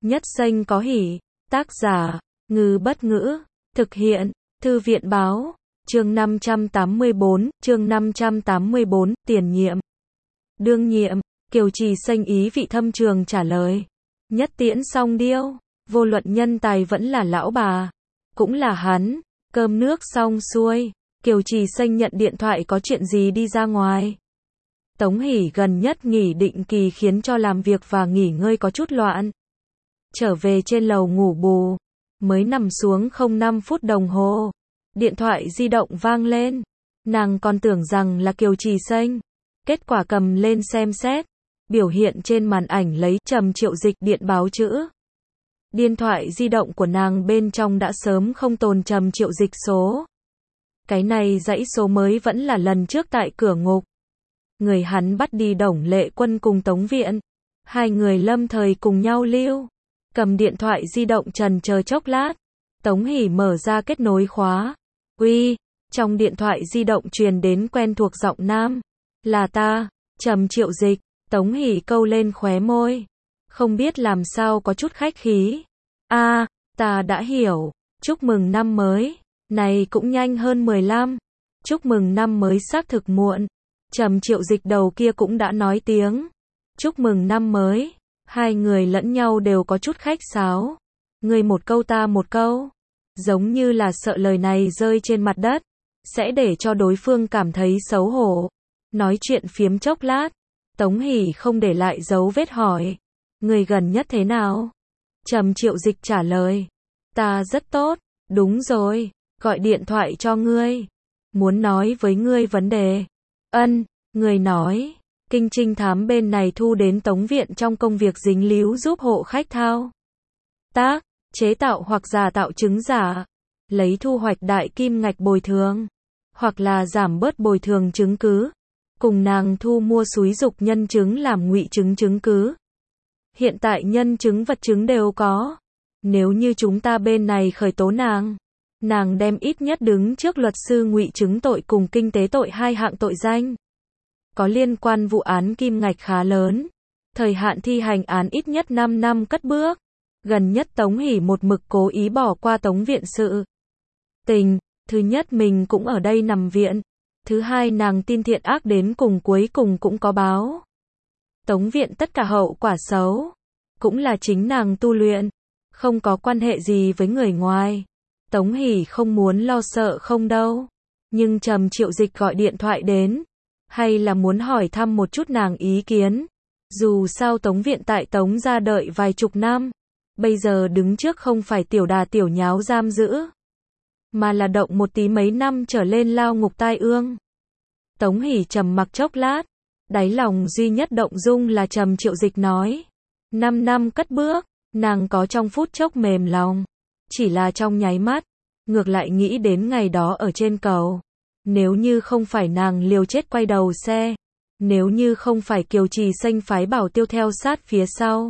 Nhất xanh có hỉ. Tác giả, Ngư Bất Ngữ. Thực hiện, Thư viện Báo. Chương 584, tiền nhiệm. Đương nhiệm, Kiều Trì Xanh ý vị thâm trường trả lời. Nhất tiễn song điêu, vô luận nhân tài vẫn là lão bà. Cũng là hắn, cơm nước xong xuôi, Kiều Trì Xanh nhận điện thoại có chuyện gì đi ra ngoài. Tống Hỷ gần nhất nghỉ định kỳ khiến cho làm việc và nghỉ ngơi có chút loạn. Trở về trên lầu ngủ bù, mới nằm xuống không 5 phút đồng hồ. Điện thoại di động vang lên, nàng còn tưởng rằng là Kiều Trì Xanh. Kết quả cầm lên xem xét, biểu hiện trên màn ảnh lấy Trầm Triệu Dịch điện báo chữ. Điện thoại di động của nàng bên trong đã sớm không tồn Trầm Triệu Dịch số. Cái này dãy số mới vẫn là lần trước tại cửa ngục. Người hắn bắt đi Đồng Lệ Quân cùng Tống Viện. Hai người lâm thời cùng nhau lưu. Cầm điện thoại di động trần chờ chốc lát. Tống Hỷ mở ra kết nối khóa. Uy, trong điện thoại di động truyền đến quen thuộc giọng nam. Là ta, Trầm Triệu Dịch. Tống Hỷ câu lên khóe môi. Không biết làm sao có chút khách khí. Ta đã hiểu. Chúc mừng năm mới. Này cũng nhanh hơn 15. Chúc mừng năm mới xác thực muộn. Trầm Triệu Dịch đầu kia cũng đã nói tiếng. Chúc mừng năm mới. Hai người lẫn nhau đều có chút khách sáo. Người một câu ta một câu. Giống như là sợ lời này rơi trên mặt đất sẽ để cho đối phương cảm thấy xấu hổ. Nói chuyện phiếm chốc lát. Tống Hỷ không để lại dấu vết hỏi. Người gần nhất thế nào? Trầm Triệu Dịch trả lời. Ta rất tốt. Đúng rồi. Gọi điện thoại cho ngươi. Muốn nói với ngươi vấn đề. Người nói. Kinh trinh thám bên này thu đến Tống Viện trong công việc dính líu giúp hộ khách thao tác, chế tạo hoặc giả tạo chứng giả. Lấy thu hoạch đại kim ngạch bồi thường. Hoặc là giảm bớt bồi thường chứng cứ. Cùng nàng thu mua xúi dục nhân chứng làm ngụy chứng chứng cứ. Hiện tại nhân chứng vật chứng đều có. Nếu như chúng ta bên này khởi tố nàng đem ít nhất đứng trước luật sư ngụy chứng tội cùng kinh tế tội hai hạng tội danh. Có liên quan vụ án kim ngạch khá lớn. Thời hạn thi hành án ít nhất 5 năm cất bước. Gần nhất Tống Hỷ một mực cố ý bỏ qua Tống Viện sự tình. Thứ nhất mình cũng ở đây nằm viện. Thứ hai nàng tin thiện ác đến cùng cuối cùng cũng có báo. Tống Viện tất cả hậu quả xấu. Cũng là chính nàng tu luyện. Không có quan hệ gì với người ngoài. Tống Hỷ không muốn lo sợ không đâu. Nhưng Trầm Triệu Dịch gọi điện thoại đến. Hay là muốn hỏi thăm một chút nàng ý kiến. Dù sao Tống Viện tại Tống gia đợi vài chục năm. Bây giờ đứng trước không phải tiểu đà tiểu nháo giam giữ. Mà là động một tí mấy năm trở lên lao ngục tai ương. Tống Hỷ trầm mặc chốc lát. Đáy lòng duy nhất động dung là Trầm Triệu Dịch nói. 5 năm cất bước. Nàng có trong phút chốc mềm lòng. Chỉ là trong nháy mắt. Ngược lại nghĩ đến ngày đó ở trên cầu. Nếu như không phải nàng liều chết quay đầu xe. Nếu như không phải Kiều Trì Xanh phái Bảo Tiêu theo sát phía sau.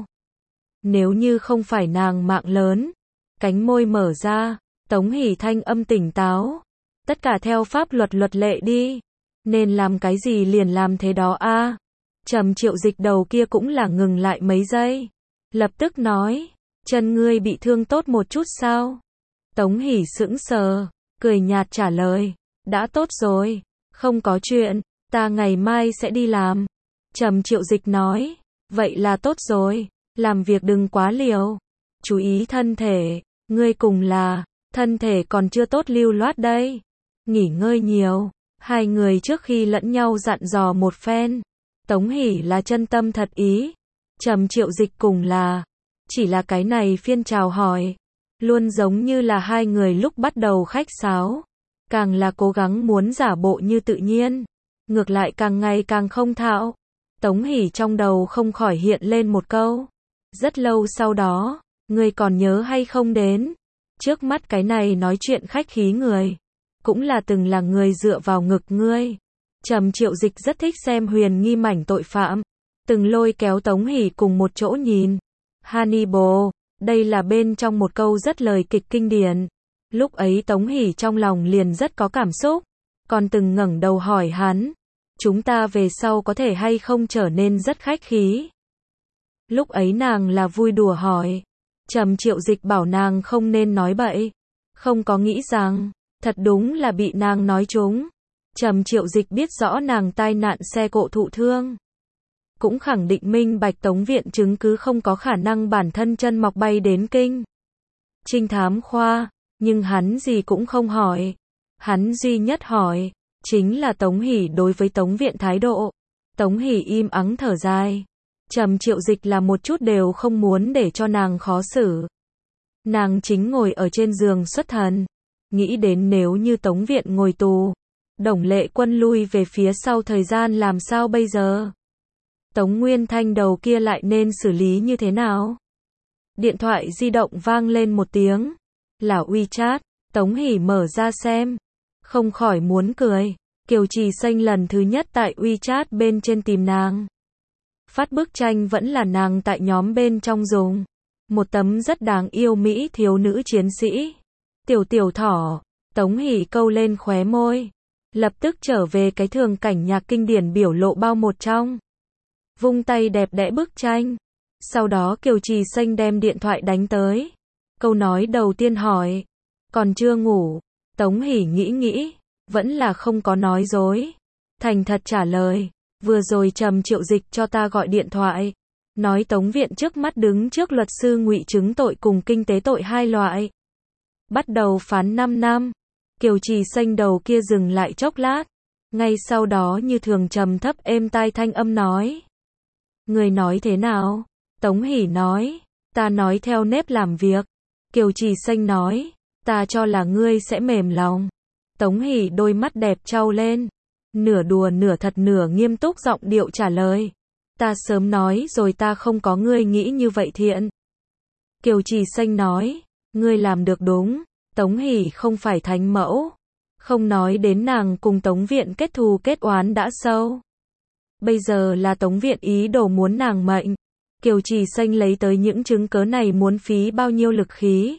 Nếu như không phải nàng mạng lớn. Cánh môi mở ra. Tống Hỷ thanh âm tỉnh táo. Tất cả theo pháp luật lệ đi. Nên làm cái gì liền làm thế đó a. Trầm Triệu Dịch đầu kia cũng là ngừng lại mấy giây. Lập tức nói. Chân ngươi bị thương tốt một chút sao? Tống Hỷ sững sờ. Cười nhạt trả lời. Đã tốt rồi. Không có chuyện. Ta ngày mai sẽ đi làm. Trầm Triệu Dịch nói. Vậy là tốt rồi. Làm việc đừng quá liều. Chú ý thân thể. Ngươi cùng là. Thân thể còn chưa tốt lưu loát đây. Nghỉ ngơi nhiều. Hai người trước khi lẫn nhau dặn dò một phen. Tống Hỷ là chân tâm thật ý. Trầm Triệu Dịch cùng là. Chỉ là cái này phiên chào hỏi. Luôn giống như là hai người lúc bắt đầu khách sáo. Càng là cố gắng muốn giả bộ như tự nhiên. Ngược lại càng ngày càng không thạo. Tống Hỷ trong đầu không khỏi hiện lên một câu. Rất lâu sau đó. Ngươi còn nhớ hay không đến. Trước mắt cái này nói chuyện khách khí người. Cũng là từng là người dựa vào ngực ngươi. Trầm Triệu Dịch rất thích xem huyền nghi mảnh tội phạm. Từng lôi kéo Tống Hỷ cùng một chỗ nhìn. Hannibal. Đây là bên trong một câu rất lời kịch kinh điển. Lúc ấy Tống Hỷ trong lòng liền rất có cảm xúc. Còn từng ngẩng đầu hỏi hắn. Chúng ta về sau có thể hay không trở nên rất khách khí. Lúc ấy nàng là vui đùa hỏi. Trầm Triệu Dịch bảo nàng không nên nói bậy. Không có nghĩ rằng, thật đúng là bị nàng nói trúng. Trầm Triệu Dịch biết rõ nàng tai nạn xe cộ thụ thương. Cũng khẳng định minh bạch Tống Viện chứng cứ không có khả năng bản thân chân mọc bay đến kinh trinh thám khoa, nhưng hắn gì cũng không hỏi. Hắn duy nhất hỏi, chính là Tống Hỷ đối với Tống Viện thái độ. Tống Hỷ im ắng thở dài. Trầm Triệu Dịch là một chút đều không muốn để cho nàng khó xử. Nàng chính ngồi ở trên giường xuất thần, nghĩ đến nếu như Tống Viện ngồi tù, Đồng Lệ Quân lui về phía sau thời gian làm sao bây giờ? Tống Nguyên Thanh đầu kia lại nên xử lý như thế nào? Điện thoại di động vang lên một tiếng, là WeChat. Tống Hỷ mở ra xem, không khỏi muốn cười. Kiều Trì Xanh lần thứ nhất tại WeChat bên trên tìm nàng. Phát bức tranh vẫn là nàng tại nhóm bên trong dùng. Một tấm rất đáng yêu mỹ thiếu nữ chiến sĩ. Tiểu tiểu thỏ. Tống Hỷ câu lên khóe môi. Lập tức trở về cái thường cảnh nhạc kinh điển biểu lộ bao một trong. Vung tay đẹp đẽ bức tranh. Sau đó Kiều Trì Xanh đem điện thoại đánh tới. Câu nói đầu tiên hỏi. Còn chưa ngủ. Tống Hỷ nghĩ. Vẫn là không có nói dối. Thành thật trả lời. Vừa rồi Trầm Triệu Dịch cho ta gọi điện thoại. Nói Tống Viện trước mắt đứng trước luật sư ngụy chứng tội cùng kinh tế tội hai loại. Bắt đầu phán 5 năm. Kiều Trì Xanh đầu kia dừng lại chốc lát. Ngay sau đó như thường trầm thấp êm tai thanh âm nói. Người nói thế nào? Tống Hỷ nói. Ta nói theo nếp làm việc. Kiều Trì Xanh nói. Ta cho là ngươi sẽ mềm lòng. Tống Hỷ đôi mắt đẹp trao lên. Nửa đùa nửa thật nửa nghiêm túc giọng điệu trả lời. Ta sớm nói rồi ta không có ngươi nghĩ như vậy thiện. Kiều Trì Xanh nói. Ngươi làm được đúng. Tống Hỷ không phải thánh mẫu. Không nói đến nàng cùng Tống Viện kết thù kết oán đã sâu. Bây giờ là Tống Viện ý đồ muốn nàng mệnh. Kiều Trì Xanh lấy tới những chứng cớ này muốn phí bao nhiêu lực khí.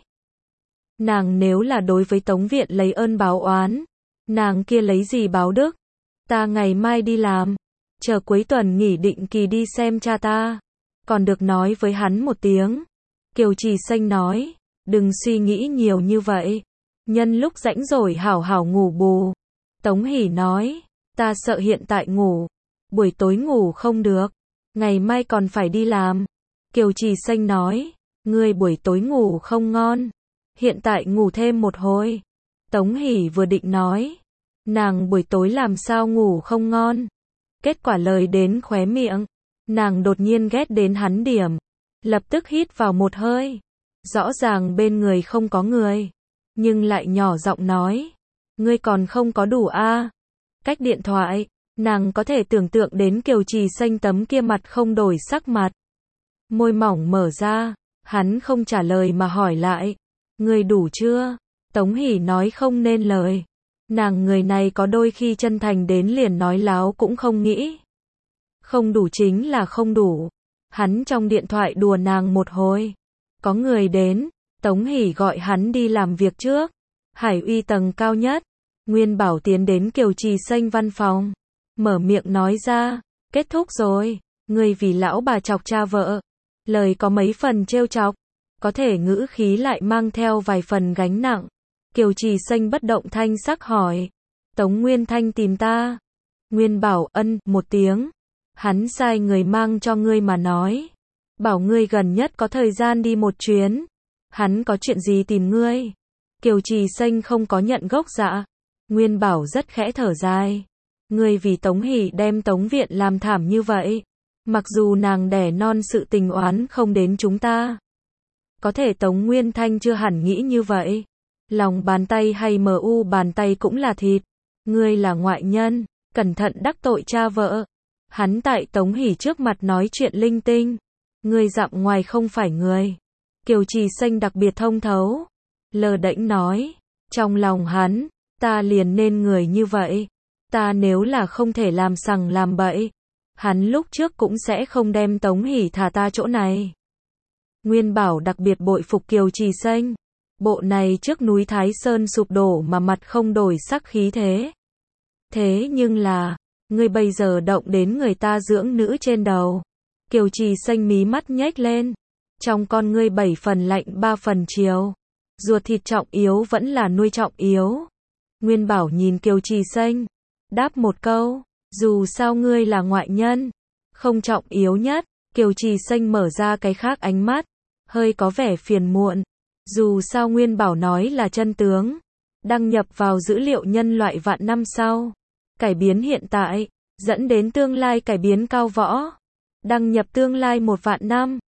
Nàng nếu là đối với Tống Viện lấy ơn báo oán, nàng kia lấy gì báo đức? Ta ngày mai đi làm, chờ cuối tuần nghỉ định kỳ đi xem cha ta. Còn được nói với hắn một tiếng. Kiều Trì Xanh nói, đừng suy nghĩ nhiều như vậy. Nhân lúc rảnh rồi hảo hảo ngủ bù. Tống Hỷ nói, ta sợ hiện tại ngủ, buổi tối ngủ không được, ngày mai còn phải đi làm. Kiều Trì Xanh nói, ngươi buổi tối ngủ không ngon, hiện tại ngủ thêm một hồi. Tống Hỷ vừa định nói, nàng buổi tối làm sao ngủ không ngon. Kết quả lời đến khóe miệng, nàng đột nhiên ghét đến hắn điểm. Lập tức hít vào một hơi. Rõ ràng bên người không có người, nhưng lại nhỏ giọng nói, ngươi còn không có đủ a. Cách điện thoại, nàng có thể tưởng tượng đến Kiều Trì Xanh tấm kia mặt không đổi sắc mặt. Môi mỏng mở ra, hắn không trả lời mà hỏi lại, ngươi đủ chưa? Tống Hỷ nói không nên lời. Nàng người này có đôi khi chân thành đến liền nói láo cũng không nghĩ. Không đủ chính là không đủ. Hắn trong điện thoại đùa nàng một hồi. Có người đến, Tống Hỷ gọi hắn đi làm việc trước. Hải Uy tầng cao nhất. Nguyên Bảo tiến đến Kiều Trì Xanh văn phòng. Mở miệng nói ra, kết thúc rồi. Ngươi vì lão bà chọc cha vợ. Lời có mấy phần trêu chọc. Có thể ngữ khí lại mang theo vài phần gánh nặng. Kiều Trì Xanh bất động thanh sắc hỏi. Tống Nguyên Thanh tìm ta. Nguyên Bảo ân một tiếng. Hắn sai người mang cho ngươi mà nói. Bảo ngươi gần nhất có thời gian đi một chuyến. Hắn có chuyện gì tìm ngươi? Kiều Trì Xanh không có nhận gốc dạ. Nguyên Bảo rất khẽ thở dài. Ngươi vì Tống Hỷ đem Tống Viện làm thảm như vậy. Mặc dù nàng đẻ non sự tình oán không đến chúng ta. Có thể Tống Nguyên Thanh chưa hẳn nghĩ như vậy. Lòng bàn tay hay mu bàn tay cũng là thịt. Ngươi là ngoại nhân, cẩn thận đắc tội cha vợ. Hắn tại Tống Hỷ trước mặt nói chuyện linh tinh. Ngươi dặm ngoài không phải người. Kiều Trì Xanh đặc biệt thông thấu. Lờ đễnh nói. Trong lòng hắn, ta liền nên người như vậy. Ta nếu là không thể làm sằng làm bậy, hắn lúc trước cũng sẽ không đem Tống Hỷ thả ta chỗ này. Nguyên Bảo đặc biệt bội phục Kiều Trì Xanh. Bộ này trước núi Thái Sơn sụp đổ mà mặt không đổi sắc khí thế. Thế nhưng là, ngươi bây giờ động đến người ta dưỡng nữ trên đầu. Kiều Trì Xanh mí mắt nhếch lên. Trong con ngươi 7 phần lạnh 3 phần chiều. Ruột thịt Trọng Yếu vẫn là nuôi Trọng Yếu. Nguyên Bảo nhìn Kiều Trì Xanh, đáp một câu, dù sao ngươi là ngoại nhân, không trọng yếu nhất. Kiều Trì Xanh mở ra cái khác ánh mắt, hơi có vẻ phiền muộn. Dù sao Nguyên Bảo nói là chân tướng, đăng nhập vào dữ liệu nhân loại vạn năm sau, cải biến hiện tại, dẫn đến tương lai cải biến cao võ. Đăng nhập tương lai 1 vạn năm,